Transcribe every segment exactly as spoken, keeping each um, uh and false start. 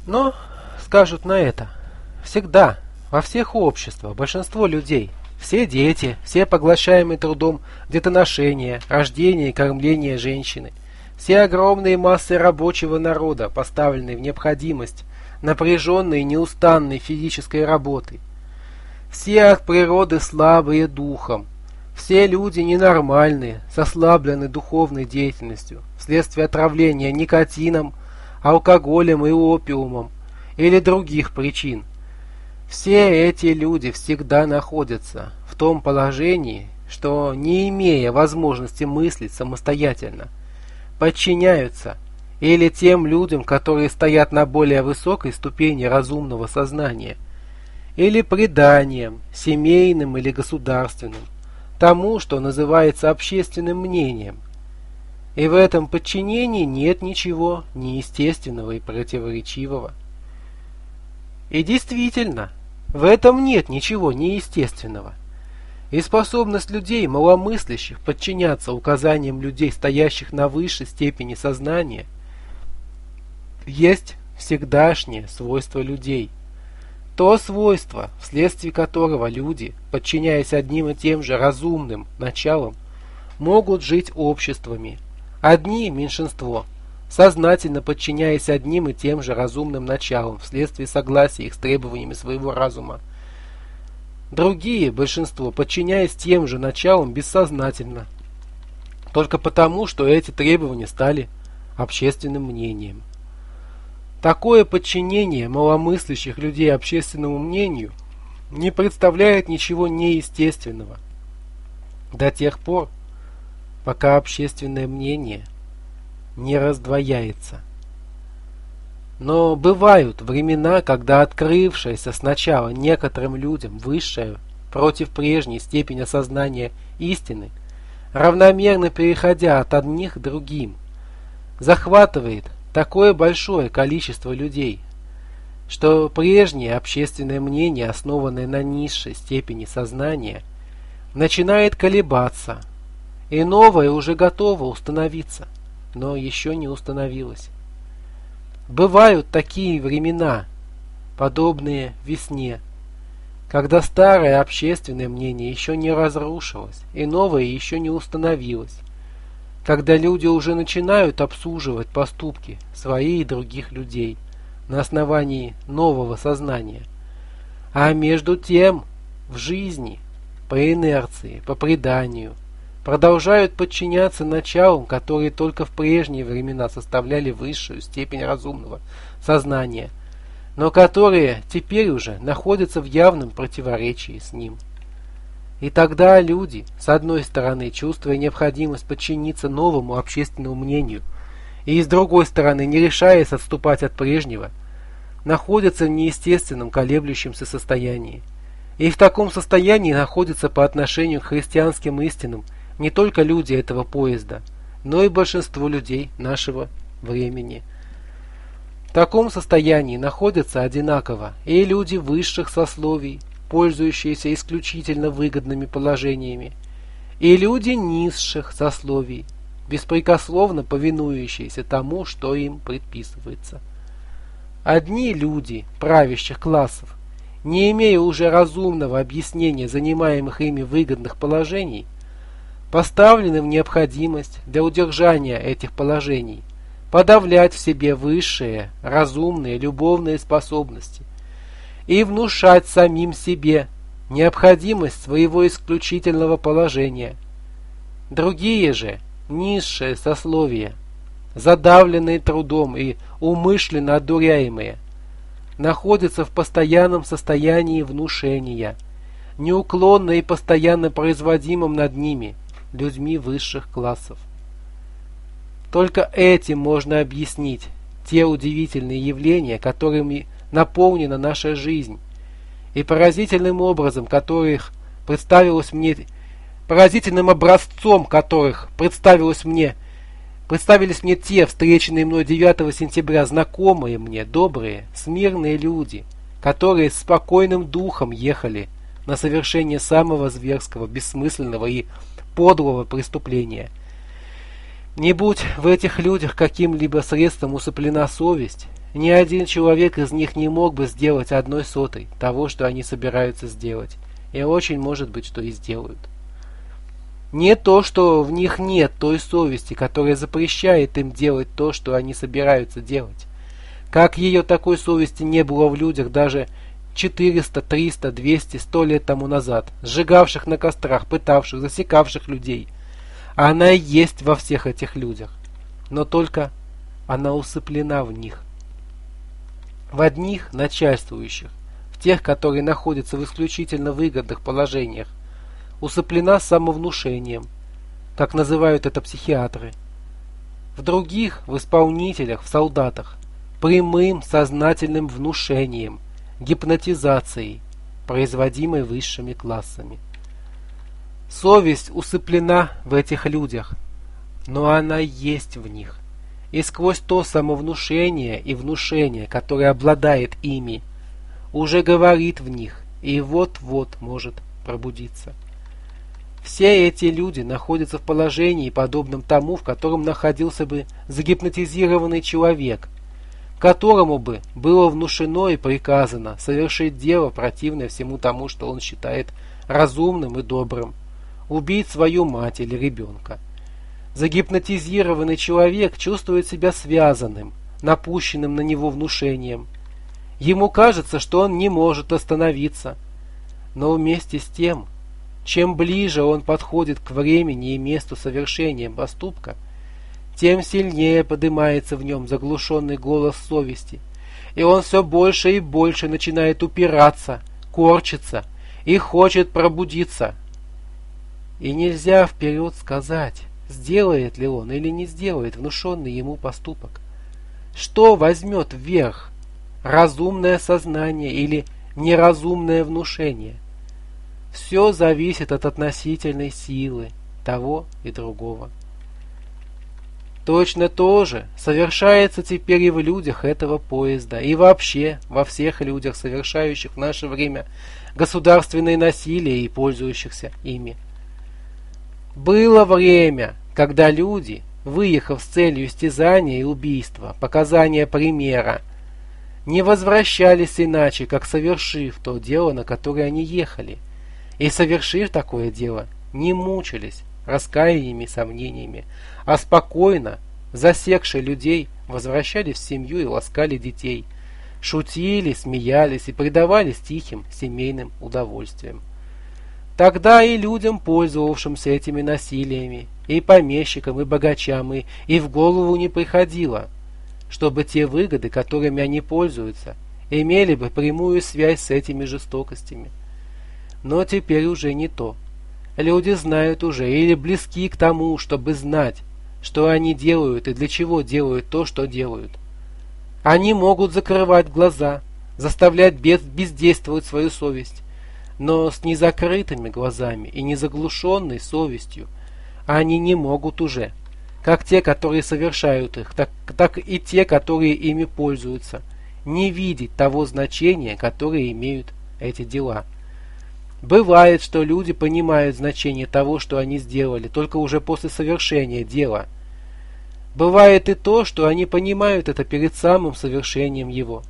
Но скажут на это: всегда, во всех обществах, большинство людей, все дети, все поглощаемые трудом детоношения, рождения и кормления женщины, все огромные массы рабочего народа, поставленные в необходимость напряженной и неустанной физической работы, все от природы слабые духом, все люди ненормальные, с ослабленной духовной деятельностью, вследствие отравления никотином, алкоголем и опиумом или других причин. Все эти люди всегда находятся в том положении, что, не имея возможности мыслить самостоятельно, подчиняются или тем людям, которые стоят на более высокой ступени разумного сознания, или преданиям, семейным или государственным, тому, что называется общественным мнением. И в этом подчинении нет ничего неестественного и противоречивого. И действительно, в этом нет ничего неестественного. И способность людей, маломыслящих, подчиняться указаниям людей, стоящих на высшей степени сознания, есть всегдашнее свойство людей. То свойство, вследствие которого люди, подчиняясь одним и тем же разумным началам, могут жить обществами. Одни – меньшинство, сознательно подчиняясь одним и тем же разумным началам, вследствие согласия их с требованиями своего разума. Другие – большинство, подчиняясь тем же началам бессознательно, только потому, что эти требования стали общественным мнением. Такое подчинение маломыслящих людей общественному мнению не представляет ничего неестественного до тех пор, пока общественное мнение не раздвояется. Но бывают времена, когда открывшаяся сначала некоторым людям высшая против прежней степень осознания истины, равномерно переходя от одних к другим, захватывает такое большое количество людей, что прежнее общественное мнение, основанное на низшей степени сознания, начинает колебаться, и новое уже готово установиться, но еще не установилось. Бывают такие времена, подобные весне, когда старое общественное мнение еще не разрушилось и новое еще не установилось, когда люди уже начинают обсуживать поступки свои и других людей на основании нового сознания, а между тем в жизни, по инерции, по преданию, продолжают подчиняться началам, которые только в прежние времена составляли высшую степень разумного сознания, но которые теперь уже находятся в явном противоречии с ним. И тогда люди, с одной стороны, чувствуя необходимость подчиниться новому общественному мнению, и с другой стороны, не решаясь отступать от прежнего, находятся в неестественном колеблющемся состоянии. И в таком состоянии находятся по отношению к христианским истинам не только люди этого поезда, но и большинство людей нашего времени. В таком состоянии находятся одинаково и люди высших сословий, пользующиеся исключительно выгодными положениями, и люди низших сословий, беспрекословно повинующиеся тому, что им предписывается. Одни люди правящих классов, не имея уже разумного объяснения занимаемых ими выгодных положений, поставлены в необходимость для удержания этих положений подавлять в себе высшие, разумные, любовные способности и внушать самим себе необходимость своего исключительного положения. Другие же, низшие сословия, задавленные трудом и умышленно одуряемые, находятся в постоянном состоянии внушения, неуклонно и постоянно производимом над ними людьми высших классов. Только этим можно объяснить те удивительные явления, которыми наполнена наша жизнь, и поразительным образом которых представилось мне, поразительным образцом которых представилось мне, представились мне те встреченные мной девятого сентября знакомые мне, добрые, смирные люди, которые с спокойным духом ехали на совершение самого зверского, бессмысленного и подлого преступления. Не будь в этих людях каким-либо средством усыплена совесть, ни один человек из них не мог бы сделать одной сотой того, что они собираются сделать, и очень может быть, что и сделают. Не то, что в них нет той совести, которая запрещает им делать то, что они собираются делать. Как ее такой совести не было в людях даже четыреста, триста, двести, сто лет тому назад, сжигавших на кострах, пытавших, засекавших людей. Она и есть во всех этих людях, но только она усыплена в них. В одних начальствующих, в тех, которые находятся в исключительно выгодных положениях, усыплена самовнушением, как называют это психиатры. В других, в исполнителях, в солдатах, прямым сознательным внушением, гипнотизацией, производимой высшими классами. Совесть усыплена в этих людях, но она есть в них. И сквозь то самовнушение и внушение, которое обладает ими, уже говорит в них и вот-вот может пробудиться. Все эти люди находятся в положении, подобном тому, в котором находился бы загипнотизированный человек, которому бы было внушено и приказано совершить дело, противное всему тому, что он считает разумным и добрым, убить свою мать или ребенка. Загипнотизированный человек чувствует себя связанным, напущенным на него внушением. Ему кажется, что он не может остановиться. Но вместе с тем, чем ближе он подходит к времени и месту совершения поступка, тем сильнее поднимается в нем заглушенный голос совести, и он все больше и больше начинает упираться, корчиться и хочет пробудиться. И нельзя вперед сказать, сделает ли он или не сделает внушенный ему поступок. Что возьмет вверх, разумное сознание или неразумное внушение? Все зависит от относительной силы того и другого. Точно то же совершается теперь и в людях этого поезда, и вообще во всех людях, совершающих в наше время государственное насилие и пользующихся ими. Было время, когда люди, выехав с целью истязания и убийства, показания примера, не возвращались иначе, как совершив то дело, на которое они ехали, и, совершив такое дело, не мучились раскаяниями и сомнениями, а спокойно, засекшие людей, возвращались в семью и ласкали детей, шутили, смеялись и предавались тихим семейным удовольствиям. Тогда и людям, пользовавшимся этими насилиями, и помещикам, и богачам, и, и в голову не приходило, чтобы те выгоды, которыми они пользуются, имели бы прямую связь с этими жестокостями. Но теперь уже не то. Люди знают уже или близки к тому, чтобы знать, что они делают и для чего делают то, что делают. Они могут закрывать глаза, заставлять без, бездействовать свою совесть, но с незакрытыми глазами и незаглушенной совестью они не могут уже, как те, которые совершают их, так, так и те, которые ими пользуются, не видеть того значения, которое имеют эти дела. Бывает, что люди понимают значение того, что они сделали, только уже после совершения дела. Бывает и то, что они понимают это перед самым совершением его.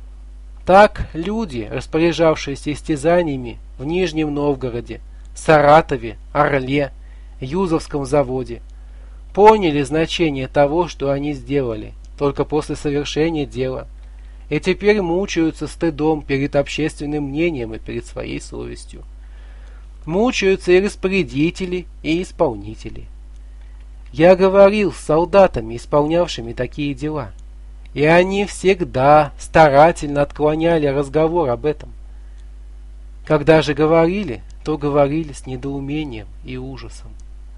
Так люди, распоряжавшиеся истязаниями в Нижнем Новгороде, Саратове, Орле, Юзовском заводе, поняли значение того, что они сделали, только после совершения дела, и теперь мучаются стыдом перед общественным мнением и перед своей совестью. Мучаются и распорядители, и исполнители. Я говорил с солдатами, исполнявшими такие дела, и они всегда старательно отклоняли разговор об этом. Когда же говорили, то говорили с недоумением и ужасом.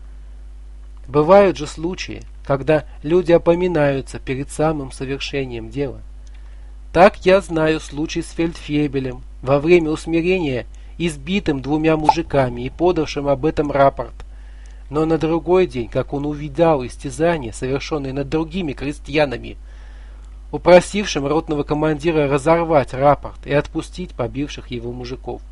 Бывают же случаи, когда люди опоминаются перед самым совершением дела. Так я знаю случай с фельдфебелем, во время усмирения избитым двумя мужиками и подавшим об этом рапорт. Но на другой день, как он увидал истязания, совершенные над другими крестьянами, упросившим ротного командира разорвать рапорт и отпустить побивших его мужиков.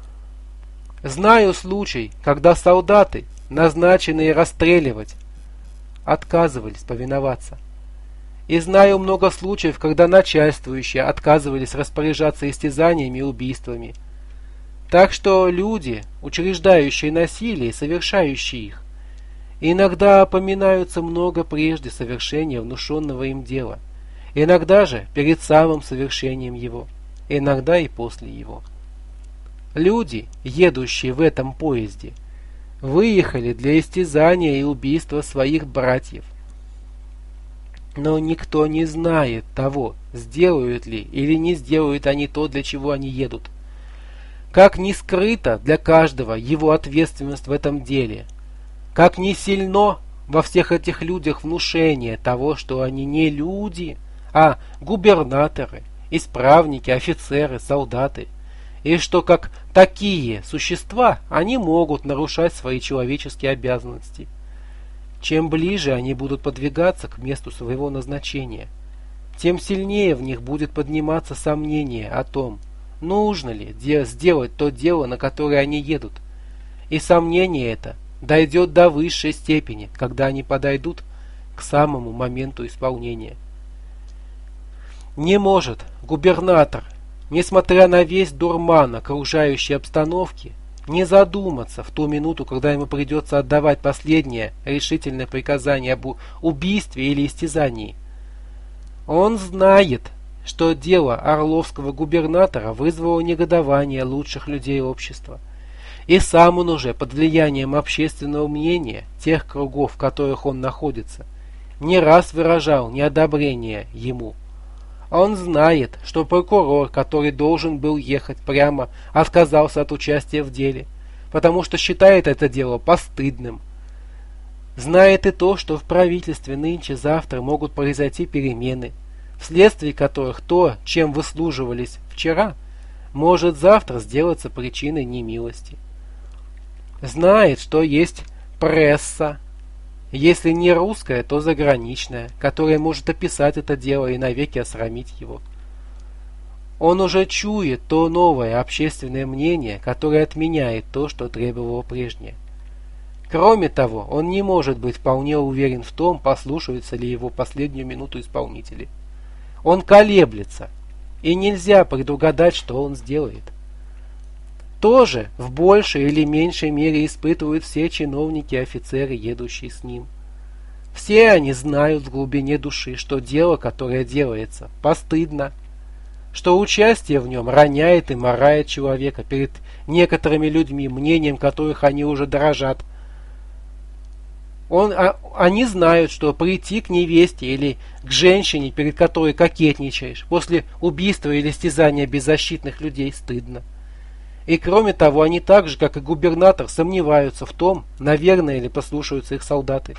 Знаю случай, когда солдаты, назначенные расстреливать, отказывались повиноваться. И знаю много случаев, когда начальствующие отказывались распоряжаться истязаниями и убийствами. Так что люди, учреждающие насилие и совершающие их, иногда опоминаются много прежде совершения внушенного им дела, иногда же перед самым совершением его, иногда и после его. Люди, едущие в этом поезде, выехали для истязания и убийства своих братьев. Но никто не знает того, сделают ли или не сделают они то, для чего они едут. Как ни скрыта для каждого его ответственность в этом деле, как ни сильно во всех этих людях внушение того, что они не люди, а губернаторы, исправники, офицеры, солдаты, и что как такие существа они могут нарушать свои человеческие обязанности. Чем ближе они будут подвигаться к месту своего назначения, тем сильнее в них будет подниматься сомнение о том, нужно ли сделать то дело, на которое они едут. И сомнение это дойдет до высшей степени, когда они подойдут к самому моменту исполнения. Не может губернатор, несмотря на весь дурман окружающей обстановки, не задуматься в ту минуту, когда ему придется отдавать последнее решительное приказание об убийстве или истязании. Он знает, что дело орловского губернатора вызвало негодование лучших людей общества, и сам он уже под влиянием общественного мнения тех кругов, в которых он находится, не раз выражал неодобрение ему. Он знает, что прокурор, который должен был ехать прямо, отказался от участия в деле, потому что считает это дело постыдным. Знает и то, что в правительстве нынче-завтра могут произойти перемены, вследствие которых то, чем выслуживались вчера, может завтра сделаться причиной немилости. Знает, что есть пресса, если не русская, то заграничная, которая может описать это дело и навеки осрамить его. Он уже чует то новое общественное мнение, которое отменяет то, что требовало прежнее. Кроме того, он не может быть вполне уверен в том, послушаются ли его последнюю минуту исполнители. Он колеблется, и нельзя предугадать, что он сделает. Тоже в большей или меньшей мере испытывают все чиновники и офицеры, едущие с ним. Все они знают в глубине души, что дело, которое делается, постыдно, что участие в нем роняет и марает человека перед некоторыми людьми, мнением которых они уже дорожат. Он, а, они знают, что прийти к невесте или к женщине, перед которой кокетничаешь, после убийства или стязания беззащитных людей стыдно. И кроме того, они так же, как и губернатор, сомневаются в том, наверное ли послушаются их солдаты.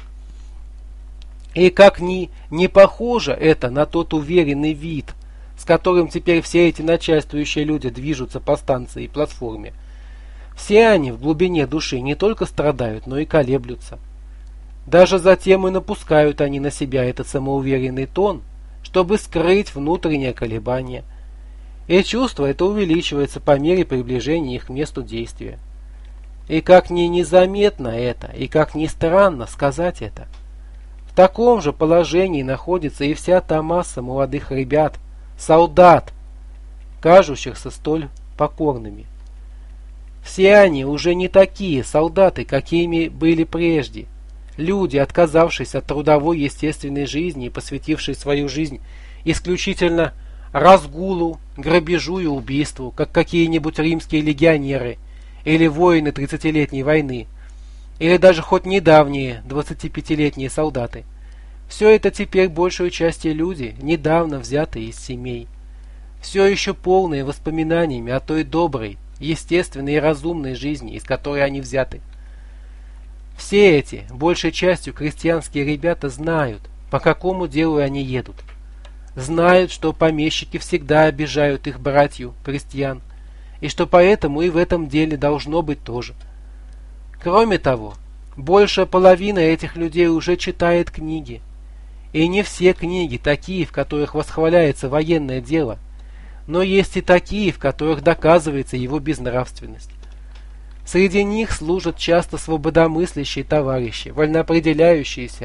И как ни не похоже это на тот уверенный вид, с которым теперь все эти начальствующие люди движутся по станции и платформе, все они в глубине души не только страдают, но и колеблются. Даже затем и напускают они на себя этот самоуверенный тон, чтобы скрыть внутреннее колебание. И чувство это увеличивается по мере приближения их к месту действия. И как ни незаметно это, и как ни странно сказать это, в таком же положении находится и вся та масса молодых ребят, солдат, кажущихся столь покорными. Все они уже не такие солдаты, какими были прежде. Люди, отказавшись от трудовой естественной жизни и посвятившие свою жизнь исключительно разгулу, грабежу и убийству, как какие-нибудь римские легионеры или воины тридцатилетней войны, или даже хоть недавние двадцатипятилетние солдаты. Все это теперь большей частью люди, недавно взятые из семей, все еще полные воспоминаниями о той доброй, естественной и разумной жизни, из которой они взяты. Все эти, большей частью крестьянские ребята, знают, по какому делу они едут. Знают, что помещики всегда обижают их братью, крестьян, и что поэтому и в этом деле должно быть тоже. Кроме того, большая половина этих людей уже читает книги. И не все книги такие, в которых восхваляется военное дело, но есть и такие, в которых доказывается его безнравственность. Среди них служат часто свободомыслящие товарищи, вольноопределяющиеся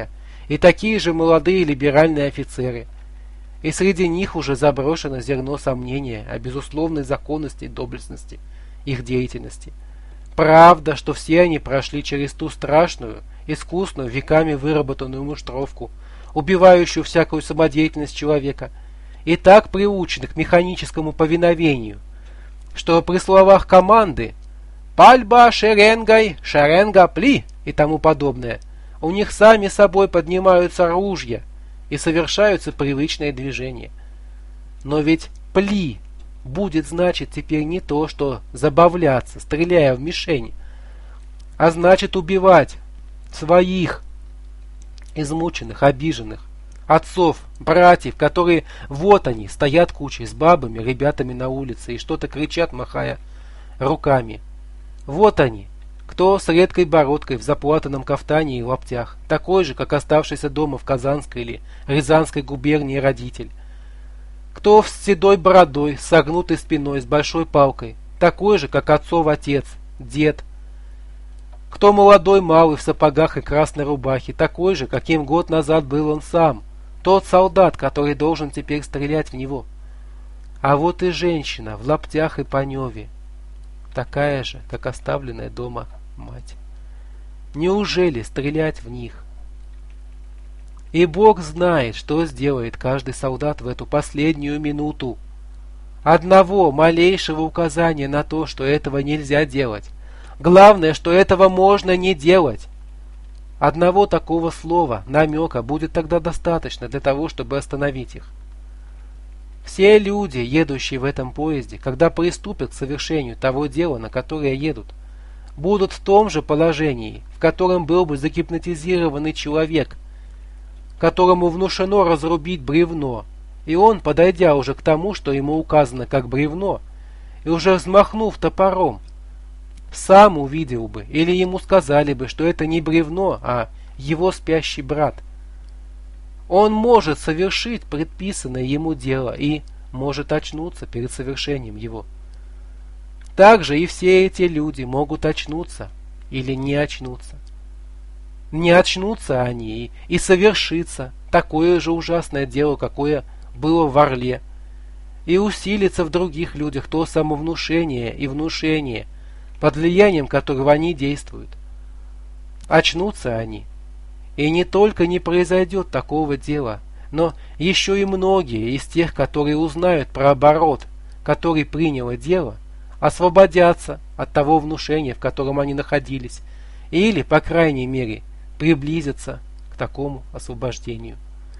и такие же молодые либеральные офицеры. И среди них уже заброшено зерно сомнения о безусловной законности и доблестности их деятельности. Правда, что все они прошли через ту страшную, искусную, веками выработанную муштровку, убивающую всякую самодеятельность человека, и так приучены к механическому повиновению, что при словах команды «Пальба шеренгой, шеренга пли» и тому подобное, у них сами собой поднимаются ружья и совершаются привычные движения. Но ведь «пли» будет значит теперь не то, что забавляться, стреляя в мишень, а значит убивать своих измученных, обиженных отцов, братьев, которые вот они, стоят кучей с бабами, ребятами на улице и что-то кричат, махая руками. Вот они, кто с редкой бородкой в заплатанном кафтане и лаптях, такой же, как оставшийся дома в Казанской или Рязанской губернии родитель. Кто с седой бородой, с согнутой спиной, с большой палкой, такой же, как отцов отец, дед. Кто молодой малый в сапогах и красной рубахе, такой же, каким год назад был он сам, тот солдат, который должен теперь стрелять в него. А вот и женщина в лаптях и паневе, такая же, как оставленная дома мать. Неужели стрелять в них? И Бог знает, что сделает каждый солдат в эту последнюю минуту. Одного малейшего указания на то, что этого нельзя делать. Главное, что этого можно не делать. Одного такого слова, намека, будет тогда достаточно для того, чтобы остановить их. Все люди, едущие в этом поезде, когда приступят к совершению того дела, на которое едут, будут в том же положении, в котором был бы загипнотизированный человек, которому внушено разрубить бревно, и он, подойдя уже к тому, что ему указано как бревно, и уже взмахнув топором, сам увидел бы, или ему сказали бы, что это не бревно, а его спящий брат. Он может совершить предписанное ему дело и может очнуться перед совершением его. Также и все эти люди могут очнуться или не очнуться. Не очнутся они и, и совершится такое же ужасное дело, какое было в Орле, и усилится в других людях то самовнушение и внушение, под влиянием которого они действуют. Очнутся они, и не только не произойдет такого дела, но еще и многие из тех, которые узнают про оборот, который приняло дело, освободятся от того внушения, в котором они находились, или, по крайней мере, приблизятся к такому освобождению.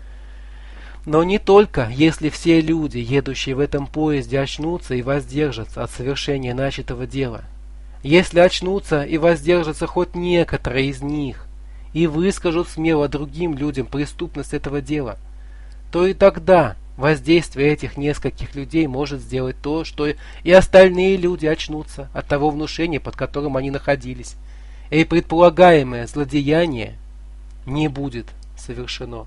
Но не только, если все люди, едущие в этом поезде, очнутся и воздержатся от совершения начатого дела. Если очнутся и воздержатся хоть некоторые из них и выскажут смело другим людям преступность этого дела, то и тогда воздействие этих нескольких людей может сделать то, что и остальные люди очнутся от того внушения, под которым они находились, и предполагаемое злодеяние не будет совершено.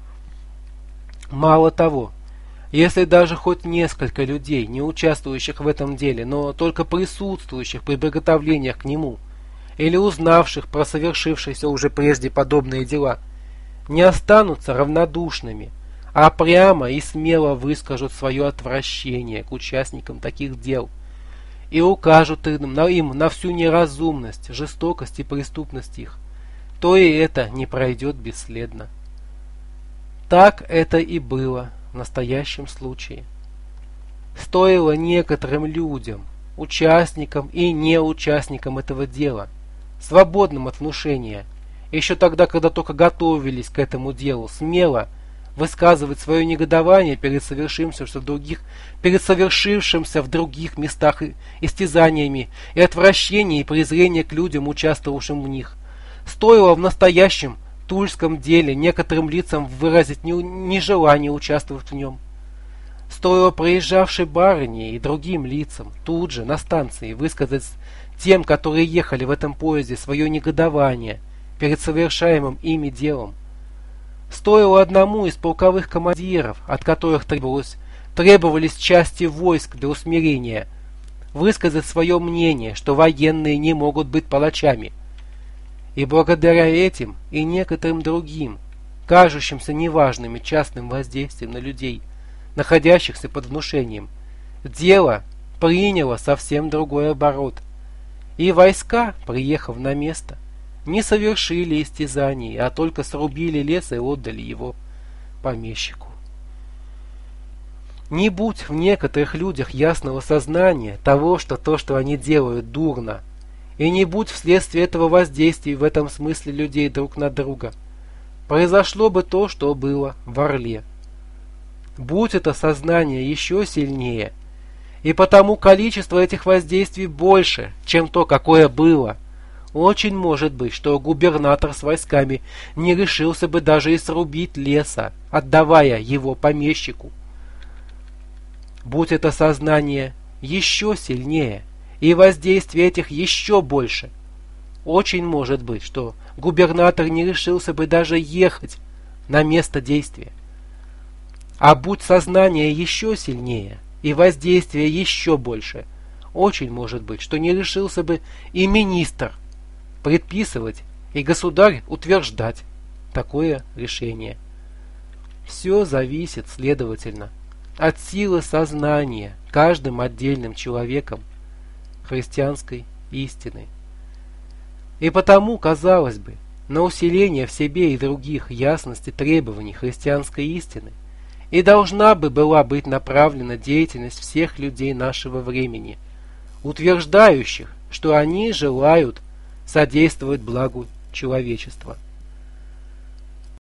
Мало того, если даже хоть несколько людей, не участвующих в этом деле, но только присутствующих при приготовлениях к нему, или узнавших про совершившиеся уже прежде подобные дела, не останутся равнодушными, а прямо и смело выскажут свое отвращение к участникам таких дел и укажут им на, им на всю неразумность, жестокость и преступность их, то и это не пройдет бесследно. Так это и было в настоящем случае. Стоило некоторым людям, участникам и неучастникам этого дела, свободным от внушения, еще тогда, когда только готовились к этому делу, смело высказывать свое негодование перед совершившимся в других, перед совершившимся в других местах истязаниями и отвращение и презрение к людям, участвовавшим в них. Стоило в настоящем тульском деле некоторым лицам выразить нежелание участвовать в нем. Стоило проезжавшей барыне и другим лицам тут же на станции высказать тем, которые ехали в этом поезде, свое негодование перед совершаемым ими делом. Стоило одному из полковых командиров, от которых требовалось, требовались части войск для усмирения, высказать свое мнение, что военные не могут быть палачами. И благодаря этим и некоторым другим, кажущимся неважным и частным воздействием на людей, находящихся под внушением, дело приняло совсем другой оборот, и войска, приехав на место, не совершили истязаний, а только срубили лес и отдали его помещику. Не будь в некоторых людях ясного сознания того, что то, что они делают, дурно, и не будь вследствие этого воздействия в этом смысле людей друг на друга, произошло бы то, что было в Орле. Будь это сознание еще сильнее, и потому количество этих воздействий больше, чем то, какое было, очень может быть, что губернатор с войсками не решился бы даже и срубить леса, отдавая его помещику. Будь это сознание еще сильнее, и воздействие этих еще больше, очень может быть, что губернатор не решился бы даже ехать на место действия. А будь сознание еще сильнее, и воздействие еще больше, очень может быть, что не решился бы и министр предписывать, и государь утверждать такое решение. Все зависит, следовательно, от силы сознания каждым отдельным человеком христианской истины. И потому, казалось бы, на усиление в себе и других ясности требований христианской истины и должна бы была быть направлена деятельность всех людей нашего времени, утверждающих, что они желают содействовать благу человечества.